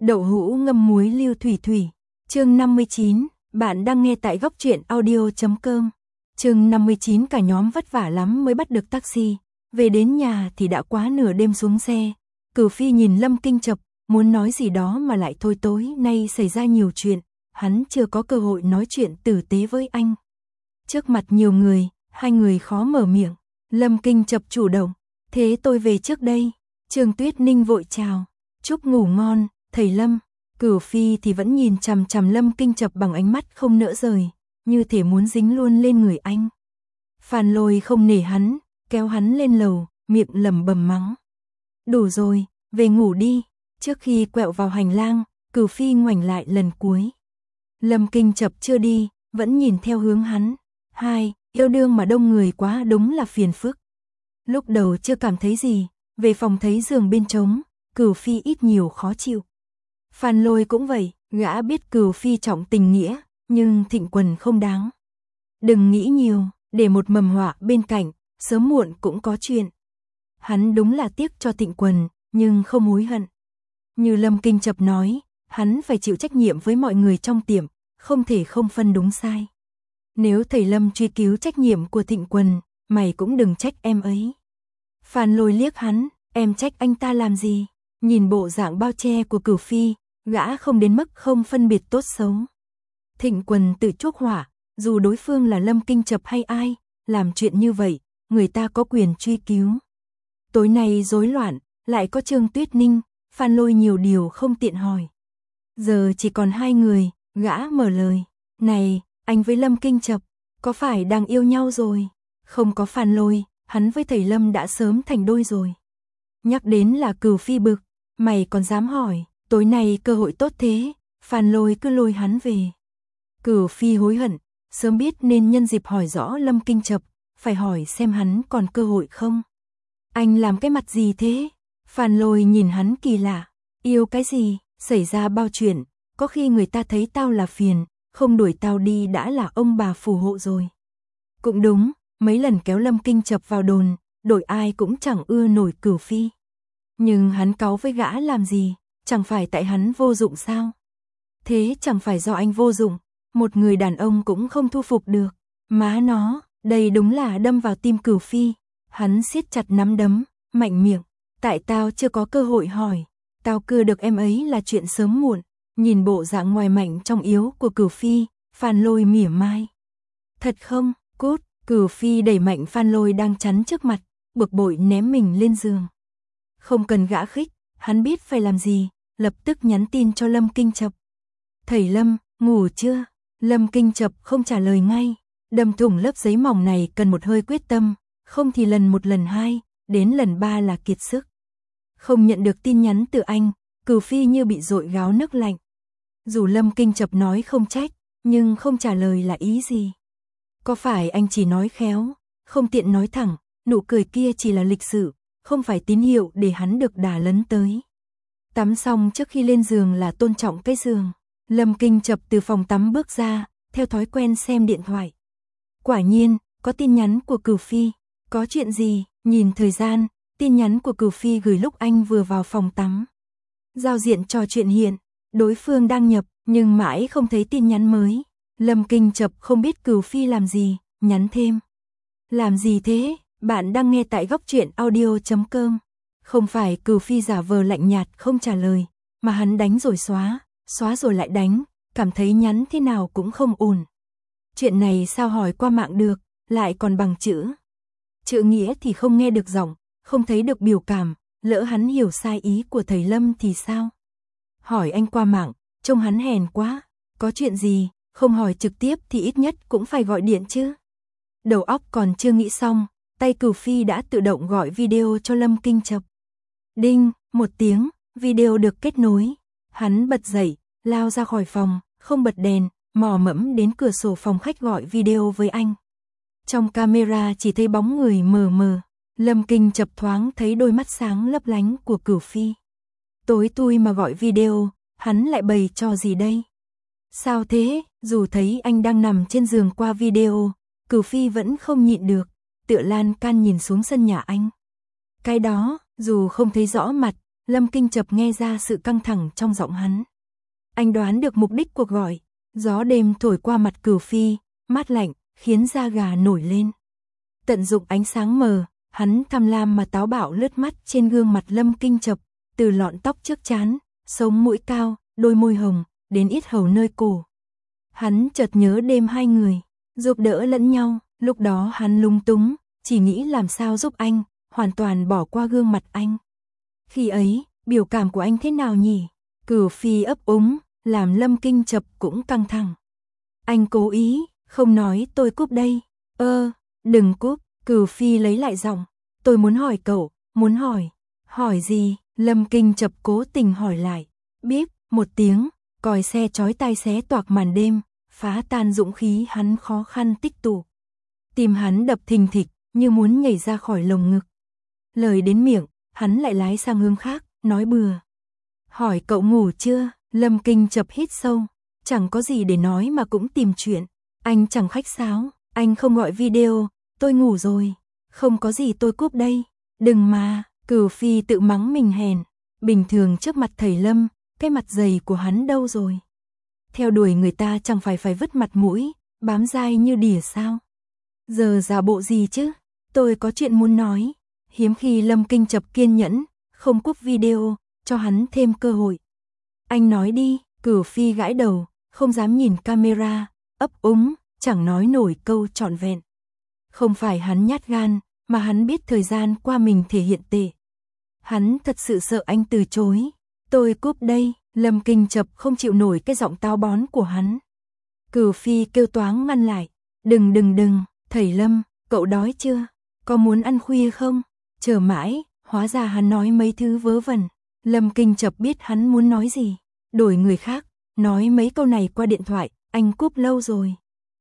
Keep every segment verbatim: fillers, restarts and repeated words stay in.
Đậu hũ ngâm muối lưu thủy thủy. Chương năm mươi chín, bạn đang nghe tại góc truyện audio chấm com. Chương năm mươi chín, cả nhóm vất vả lắm mới bắt được taxi. Về đến nhà thì đã quá nửa đêm xuống xe. Cửu Phi nhìn Lâm Kinh Chập, muốn nói gì đó mà lại thôi, tối nay xảy ra nhiều chuyện, hắn chưa có cơ hội nói chuyện tử tế với anh. Trước mặt nhiều người, hai người khó mở miệng. Lâm Kinh Chập chủ động, thế tôi về trước đây. Trương Tuyết Ninh vội chào, chúc ngủ ngon, thầy Lâm. Cửu Phi thì vẫn nhìn chằm chằm Lâm Kinh Chập bằng ánh mắt không nỡ rời, như thể muốn dính luôn lên người anh. Phan Lôi không nể hắn, kéo hắn lên lầu, miệng lẩm bẩm mắng. Đủ rồi, về ngủ đi. Trước khi quẹo vào hành lang, Cửu Phi ngoảnh lại lần cuối. Lâm Kinh Chập chưa đi, vẫn nhìn theo hướng hắn. Hai, yêu đương mà đông người quá đúng là phiền phức. Lúc đầu chưa cảm thấy gì, về phòng thấy giường bên trống, Cửu Phi ít nhiều khó chịu. Phan Lôi cũng vậy, gã biết Cửu Phi trọng tình nghĩa, nhưng Thịnh Quần không đáng. Đừng nghĩ nhiều, để một mầm họa bên cạnh, sớm muộn cũng có chuyện. Hắn đúng là tiếc cho Thịnh Quần, nhưng không hối hận. Như Lâm Kinh Chập nói, hắn phải chịu trách nhiệm với mọi người trong tiệm, không thể không phân đúng sai. Nếu thầy Lâm truy cứu trách nhiệm của Thịnh Quần, mày cũng đừng trách em ấy. Phan Lôi liếc hắn, em trách anh ta làm gì? Nhìn bộ dạng bao che của Cửu Phi, gã không đến mức không phân biệt tốt xấu. Thịnh Quần tự chuốc hỏa, dù đối phương là Lâm Kinh Chập hay ai, làm chuyện như vậy, người ta có quyền truy cứu. Tối nay rối loạn, lại có Trương Tuyết Ninh, Phan Lôi nhiều điều không tiện hỏi. Giờ chỉ còn hai người, gã mở lời. Này, anh với Lâm Kinh Chập, có phải đang yêu nhau rồi? Không có Phan Lôi, hắn với thầy Lâm đã sớm thành đôi rồi. Nhắc đến là Cửu Phi bực, mày còn dám hỏi, tối nay cơ hội tốt thế, Phan Lôi cứ lôi hắn về. Cửu Phi hối hận, sớm biết nên nhân dịp hỏi rõ Lâm Kinh Chập, phải hỏi xem hắn còn cơ hội không. Anh làm cái mặt gì thế? Phan Lôi nhìn hắn kỳ lạ, yêu cái gì, xảy ra bao chuyện, có khi người ta thấy tao là phiền, không đuổi tao đi đã là ông bà phù hộ rồi. Cũng đúng, mấy lần kéo Lâm Kinh Chập vào đồn, đổi ai cũng chẳng ưa nổi Cửu Phi. Nhưng hắn cáu với gã làm gì, chẳng phải tại hắn vô dụng sao? Thế chẳng phải do anh vô dụng, một người đàn ông cũng không thu phục được. Má nó, đây đúng là đâm vào tim Cửu Phi. Hắn siết chặt nắm đấm, mạnh miệng. Tại tao chưa có cơ hội hỏi, tao cưa được em ấy là chuyện sớm muộn. Nhìn bộ dạng ngoài mạnh trong yếu của Cửu Phi, Phan Lôi mỉa mai. Thật không, cút. Cửu Phi đẩy mạnh Phan Lôi đang chắn trước mặt, bực bội ném mình lên giường. Không cần gã khích, hắn biết phải làm gì, lập tức nhắn tin cho Lâm Kinh Chập. Thầy Lâm, ngủ chưa? Lâm Kinh Chập không trả lời ngay, đâm thủng lớp giấy mỏng này cần một hơi quyết tâm, không thì lần một lần hai, đến lần ba là kiệt sức. Không nhận được tin nhắn từ anh, Cửu Phi như bị dội gáo nước lạnh. Dù Lâm Kinh Chập nói không trách, nhưng không trả lời là ý gì? Có phải anh chỉ nói khéo, không tiện nói thẳng, nụ cười kia chỉ là lịch sự, không phải tín hiệu để hắn được đà lấn tới. Tắm xong trước khi lên giường là tôn trọng cái giường. Lâm Kinh Chập từ phòng tắm bước ra, theo thói quen xem điện thoại. Quả nhiên, có tin nhắn của Cửu Phi. Có chuyện gì? Nhìn thời gian, tin nhắn của Cửu Phi gửi lúc anh vừa vào phòng tắm. Giao diện trò chuyện hiện, đối phương đăng nhập, nhưng mãi không thấy tin nhắn mới. Lâm Kinh Chập không biết Cửu Phi làm gì, nhắn thêm. Làm gì thế? Bạn đang nghe tại góc truyện audio chấm com. Không phải Cửu Phi giả vờ lạnh nhạt không trả lời, mà hắn đánh rồi xóa, xóa rồi lại đánh, cảm thấy nhắn thế nào cũng không ổn. Chuyện này sao hỏi qua mạng được, lại còn bằng chữ. Chữ nghĩa thì không nghe được giọng, không thấy được biểu cảm, lỡ hắn hiểu sai ý của thầy Lâm thì sao? Hỏi anh qua mạng, trông hắn hèn quá, có chuyện gì, không hỏi trực tiếp thì ít nhất cũng phải gọi điện chứ. Đầu óc còn chưa nghĩ xong, tay Cửu Phi đã tự động gọi video cho Lâm Kinh Chập. Đinh, một tiếng, video được kết nối. Hắn bật dậy, lao ra khỏi phòng, không bật đèn, mò mẫm đến cửa sổ phòng khách gọi video với anh. Trong camera chỉ thấy bóng người mờ mờ, Lâm Kinh Chập thoáng thấy đôi mắt sáng lấp lánh của Cửu Phi. Tối tui mà gọi video, hắn lại bày trò gì đây? Sao thế? Dù thấy anh đang nằm trên giường qua video, Cửu Phi vẫn không nhịn được, tựa lan can nhìn xuống sân nhà anh. Cái đó, dù không thấy rõ mặt, Lâm Kinh Chập nghe ra sự căng thẳng trong giọng hắn. Anh đoán được mục đích cuộc gọi. Gió đêm thổi qua mặt Cửu Phi, mát lạnh, khiến da gà nổi lên. Tận dụng ánh sáng mờ, hắn tham lam mà táo bạo lướt mắt trên gương mặt Lâm Kinh Chập, từ lọn tóc trước trán, sống mũi cao, đôi môi hồng, đến yết hầu nơi cổ. Hắn chợt nhớ đêm hai người, giúp đỡ lẫn nhau, lúc đó hắn lung túng, chỉ nghĩ làm sao giúp anh, hoàn toàn bỏ qua gương mặt anh. Khi ấy, biểu cảm của anh thế nào nhỉ? Cửu Phi ấp úng, làm Lâm Kinh Chập cũng căng thẳng. Anh cố ý, không nói tôi cúp đây. Ơ, đừng cúp, Cửu Phi lấy lại giọng. Tôi muốn hỏi cậu, muốn hỏi. Hỏi gì? Lâm Kinh Chập cố tình hỏi lại. Bíp, một tiếng, còi xe chói tai xé toạc màn đêm, phá tan dũng khí hắn khó khăn tích tụ. Tim hắn đập thình thịch, như muốn nhảy ra khỏi lồng ngực. Lời đến miệng, hắn lại lái sang hướng khác, nói bừa. Hỏi cậu ngủ chưa? Lâm Kinh Chập hít sâu, chẳng có gì để nói mà cũng tìm chuyện. Anh chẳng khách sáo, anh không gọi video, tôi ngủ rồi. Không có gì tôi cúp đây. Đừng mà, Cửu Phi tự mắng mình hèn. Bình thường trước mặt thầy Lâm, cái mặt dày của hắn đâu rồi? Theo đuổi người ta chẳng phải phải vứt mặt mũi, bám dai như đỉa sao? Giờ giả bộ gì chứ? Tôi có chuyện muốn nói. Hiếm khi Lâm Kinh Chập kiên nhẫn, không cúp video, cho hắn thêm cơ hội. Anh nói đi, Cửu Phi gãi đầu, không dám nhìn camera, ấp úng, chẳng nói nổi câu trọn vẹn. Không phải hắn nhát gan, mà hắn biết thời gian qua mình thể hiện tệ. Hắn thật sự sợ anh từ chối. Tôi cúp đây, Lâm Kinh Chập không chịu nổi cái giọng táo bón của hắn. Cửu Phi kêu toáng ngăn lại. Đừng đừng đừng, thầy Lâm, cậu đói chưa? Có muốn ăn khuya không? Chờ mãi, hóa ra hắn nói mấy thứ vớ vẩn. Lâm Kinh Chập biết hắn muốn nói gì. Đổi người khác, nói mấy câu này qua điện thoại, anh cúp lâu rồi.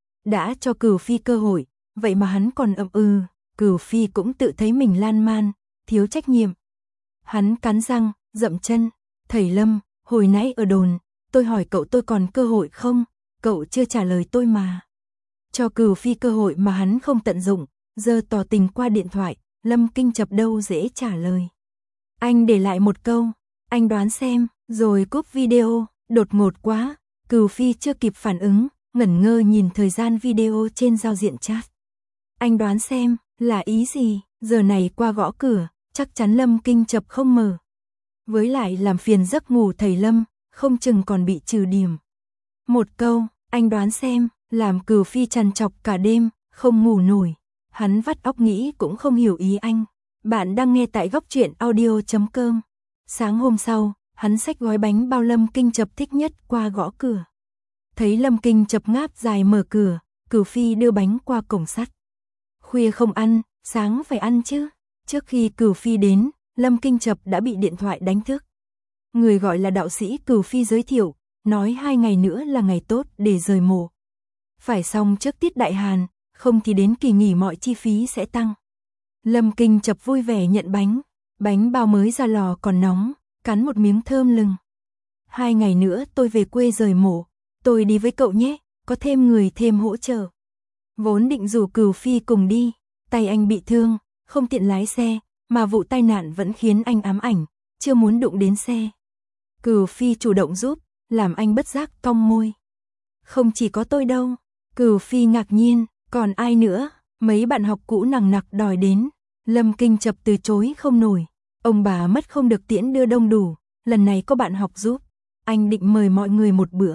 Đã cho Cửu Phi cơ hội, vậy mà hắn còn ậm ừ. Cửu Phi cũng tự thấy mình lan man, thiếu trách nhiệm. Hắn cắn răng, dậm chân. Thầy Lâm, hồi nãy ở đồn, tôi hỏi cậu tôi còn cơ hội không? Cậu chưa trả lời tôi mà. Cho Cửu Phi cơ hội mà hắn không tận dụng, giờ tỏ tình qua điện thoại, Lâm Kinh Chập đâu dễ trả lời. Anh để lại một câu, anh đoán xem, rồi cúp video, đột ngột quá. Cửu Phi chưa kịp phản ứng, ngẩn ngơ nhìn thời gian video trên giao diện chat. Anh đoán xem, là ý gì? Giờ này qua gõ cửa, chắc chắn Lâm Kinh Chập không mở. Với lại làm phiền giấc ngủ thầy Lâm, không chừng còn bị trừ điểm. Một câu, anh đoán xem, làm Cửu Phi trằn trọc cả đêm, không ngủ nổi. Hắn vắt óc nghĩ cũng không hiểu ý anh. Bạn đang nghe tại góc truyện audio chấm com. Sáng hôm sau, hắn xách gói bánh bao Lâm Kinh Chập thích nhất qua gõ cửa. Thấy Lâm Kinh Chập ngáp dài mở cửa, Cửu Phi đưa bánh qua cổng sắt. Khuya không ăn, sáng phải ăn chứ. Trước khi Cửu Phi đến, Lâm Kinh Chập đã bị điện thoại đánh thức. Người gọi là đạo sĩ Cửu Phi giới thiệu, nói hai ngày nữa là ngày tốt để rời mộ. Phải xong trước tiết đại hàn, không thì đến kỳ nghỉ mọi chi phí sẽ tăng. Lâm Kinh Chập vui vẻ nhận bánh, bánh bao mới ra lò còn nóng, cắn một miếng thơm lừng. Hai ngày nữa tôi về quê rời mộ, tôi đi với cậu nhé, có thêm người thêm hỗ trợ. Vốn định rủ Cửu Phi cùng đi, tay anh bị thương, không tiện lái xe, mà vụ tai nạn vẫn khiến anh ám ảnh, chưa muốn đụng đến xe. Cửu Phi chủ động giúp, làm anh bất giác cong môi. Không chỉ có tôi đâu, Cửu Phi ngạc nhiên, còn ai nữa? Mấy bạn học cũ nằng nặc đòi đến, Lâm Kinh Chập từ chối không nổi. Ông bà mất không được tiễn đưa đông đủ, lần này có bạn học giúp, anh định mời mọi người một bữa.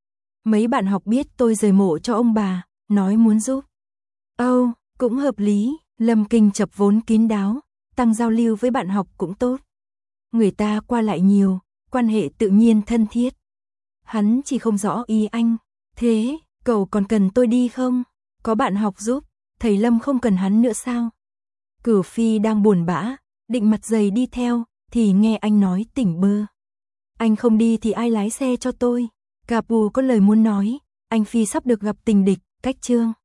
Mấy bạn học biết tôi rời mộ cho ông bà, nói muốn giúp. Âu, oh, cũng hợp lý, Lâm Kinh Chập vốn kín đáo, tăng giao lưu với bạn học cũng tốt. Người ta qua lại nhiều, quan hệ tự nhiên thân thiết. Hắn chỉ không rõ ý anh, thế, cậu còn cần tôi đi không? Có bạn học giúp, thầy Lâm không cần hắn nữa sao? Cửu Phi đang buồn bã, định mặt dày đi theo, thì nghe anh nói tỉnh bơ. Anh không đi thì ai lái xe cho tôi? Capu có lời muốn nói, anh Phi sắp được gặp tình địch, cách chương.